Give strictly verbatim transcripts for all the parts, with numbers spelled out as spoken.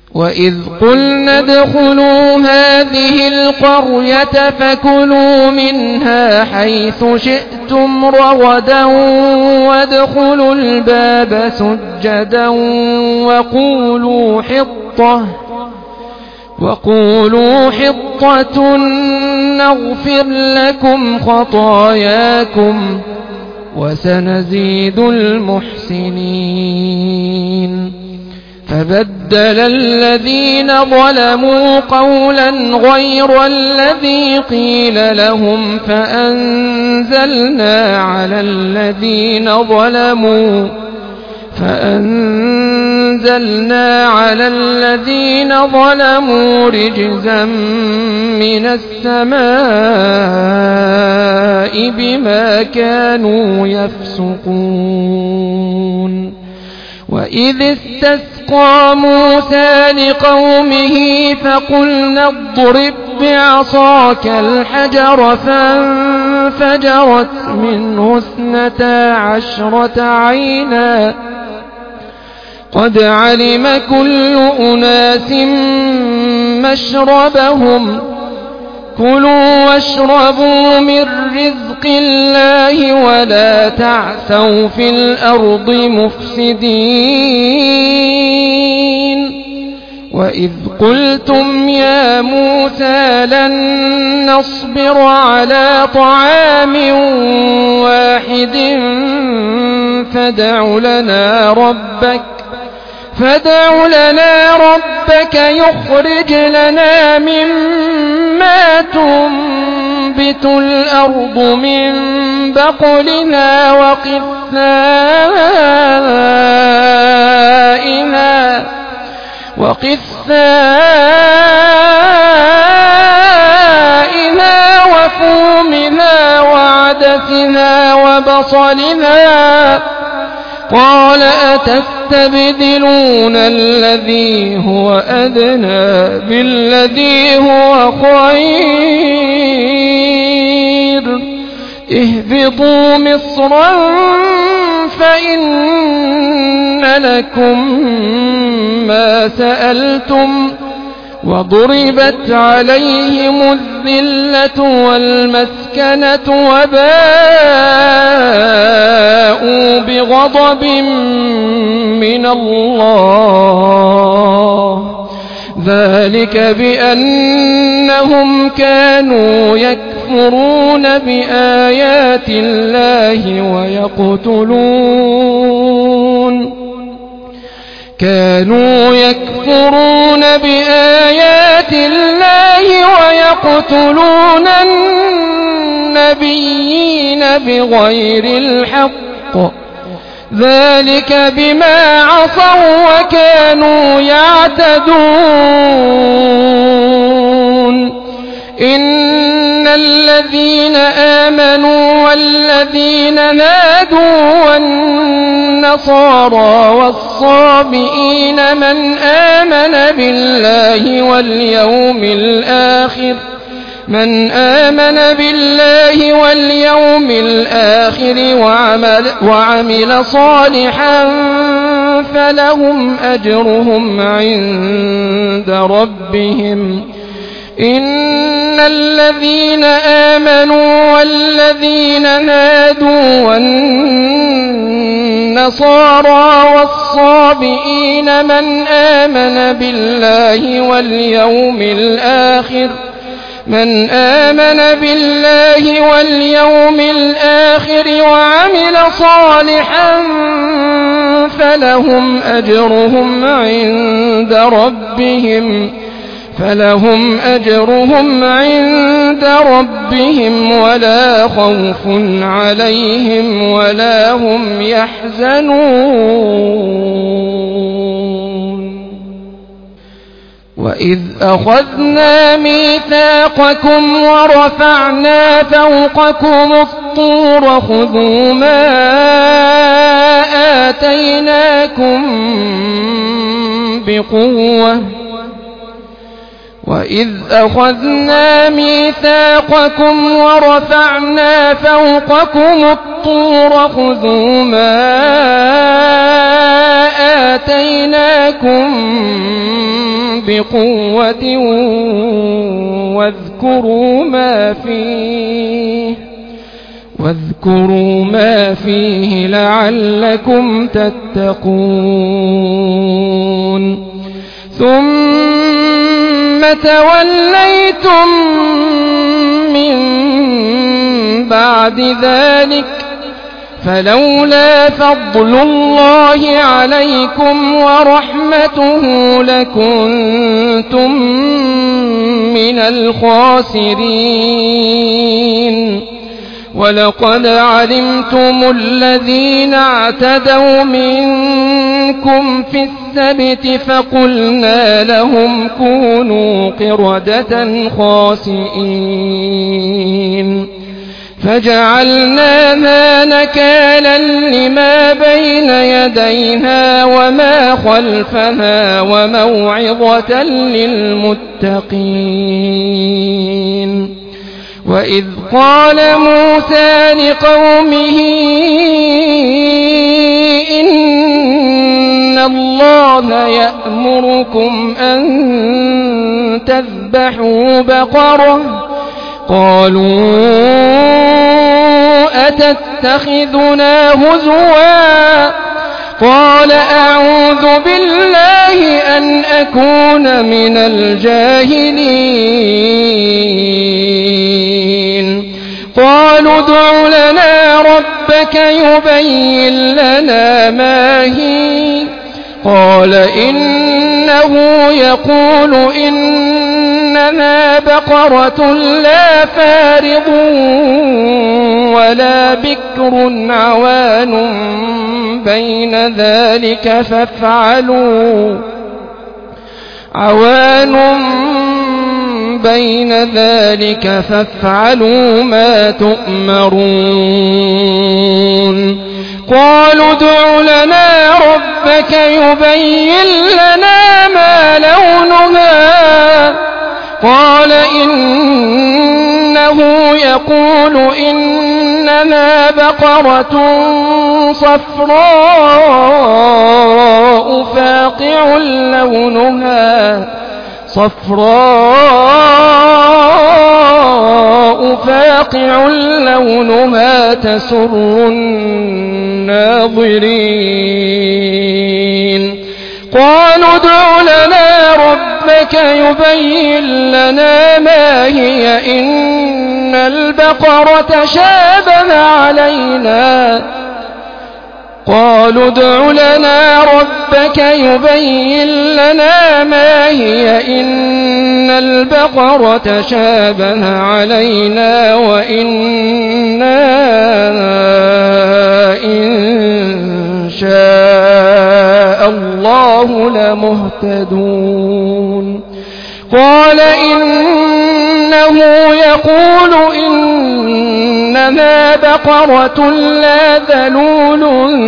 وإذ قلنا ادخلوا هذه القرية فكلوا منها حيث شئتم رغدا وادخلوا الباب سجدا وقولوا حطة وقولوا حطة نغفر لكم خطاياكم وسنزيد المحسنين. فبدل الذين ظلموا قولا غير الذي قيل لهم فأنزلنا على الذين ظلموا فأنزلنا على الذين ظلموا رجزا من السماء بما كانوا يفسقون. وإذ استسقى موسى لقومه فقلنا اضرب بعصاك الحجر فانفجرت منه اثنتا عشرة عينا قد علم كل أناس مشربهم كلوا واشربوا من رزق الله ولا تعثوا في الأرض مفسدين. وإذ قلتم يا موسى لن نصبر على طعام واحد فادع لنا ربك فادع لنا ربك يخرج لنا مما تنبت الأرض من بقلها وقثائها وقثائها وفومها وعدسها وبصلها قال أتستبدلون الذي هو أدنى بالذي هو خير اهبطوا مصرا فإن لكم ما سألتم وضربت عليهم الذلة والمسكنة وباءوا بغضب من الله ذلك بأنهم كانوا يكفرون بآيات الله ويقتلون كانوا يكفرون بآيات الله ويقتلون النبيين بغير الحق ذلك بما عصوا وكانوا يعتدون. إن الذين آمنوا والذين نادوا والنصارى والصابئين من آمن بالله واليوم الآخر من آمن بالله واليوم الآخر وعمل, وعمل صالحا فلهم أجرهم عند ربهم. إن الذين آمنوا والذين هادوا والنصارى والصابئين من آمن بالله واليوم الآخر من آمن بالله واليوم الآخر وعمل صالحا فلهم أجرهم عند ربهم فلهم أجرهم عند ربهم ولا خوف عليهم ولا هم يحزنون. وإذ أخذنا ميثاقكم ورفعنا فوقكم الطور خذوا ما آتيناكم بقوة وإذ أخذنا ميثاقكم ورفعنا فوقكم الطور خذوا ما آتيناكم بقوة واذكروا ما فيه واذكروا ما فيه لعلكم تتقون. ثم توليتم من بعد ذلك فلولا فضل الله عليكم ورحمته لكنتم من الخاسرين. ولقد علمتم الذين اعتدوا منكم في السبت فقلنا لهم كونوا قردة خاسئين فجعلناها نكالا لما بين يديها وما خلفها وموعظة للمتقين. وإذ قال موسى لقومه إن الله يأمركم أن تذبحوا بقرة قالوا أتتخذنا هزوا قال أعوذ بالله أن أكون من الجاهلين. قالوا ادع لنا ربك يبين لنا ما هي قال إنه يقول إنها بقرة لا فارض ولا بكر عوان بين ذلك فافعلوا عوان بين ذلك فافعلوا ما تؤمرون. قالوا ادع لنا ربك يبين لنا ما لونها قال إنه يقول إنها بقرة صفراء فاقع لونها صفراء فاقع لونها تسر الناظرين. قالوا ادع لنا ربك يبين لنا ما هي إن البقرة شابه علينا قالوا ادع لنا ربك يبين لنا ما هي إن البقرة شابه علينا وإنا إن شاء الله لمهتدون. قال إنه يقول إنها بقرة لا ذلول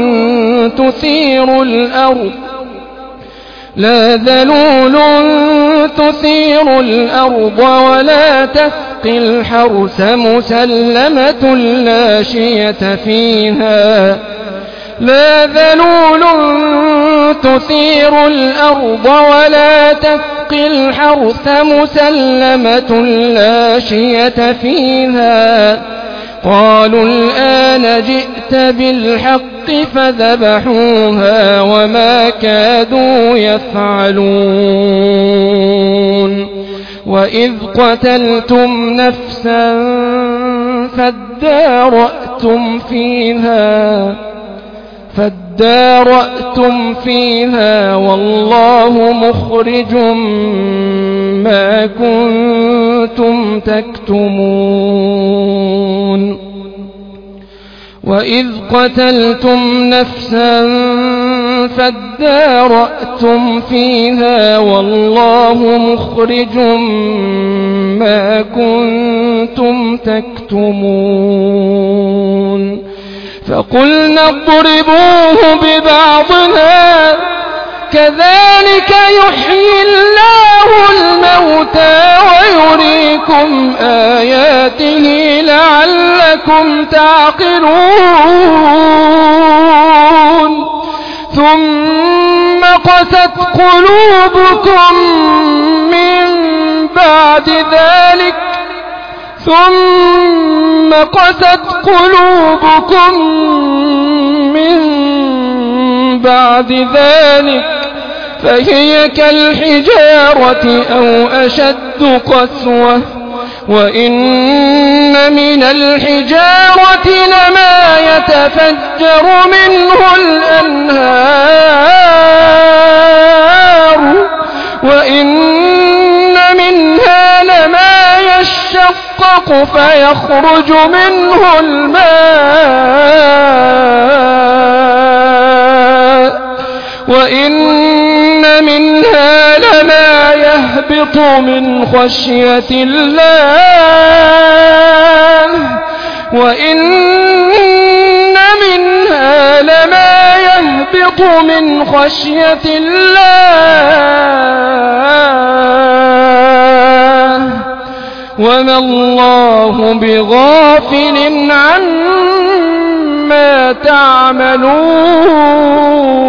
تثير الأرض لا ذلول تثير الأرض ولا تسقي الحرث مسلمة لا شية فيها لا ذلول تثير الأرض ولا تسقي الحرث مسلمة لا شية فيها. قالوا الآن جئت بالحق فذبحوها وما كادوا يفعلون. وإذ قتلتم نفسا فادارأتم فيها فادارأتم فيها والله مخرج ما كنتم تكتمون. وإذ قتلتم نفسا فادارأتم فيها والله مخرج ما كنتم تكتمون. فقلنا اضربوه ببعضها كذلك يحيي الله الموتى ويريكم آياته لعلكم تعقلون. ثم قست قلوبكم من بعد ذلك ثم قست قلوبكم من بعد ذلك فهي كالحجارة أو أشد قسوة وإن من الحجارة لما يتفجر منه الأنهار وإن منها لما يشقق فيخرج منه الماء وإن منها لما يهبط من خشية الله وإن منها لما يهبط من خشية الله وما الله بغافل عما تعملون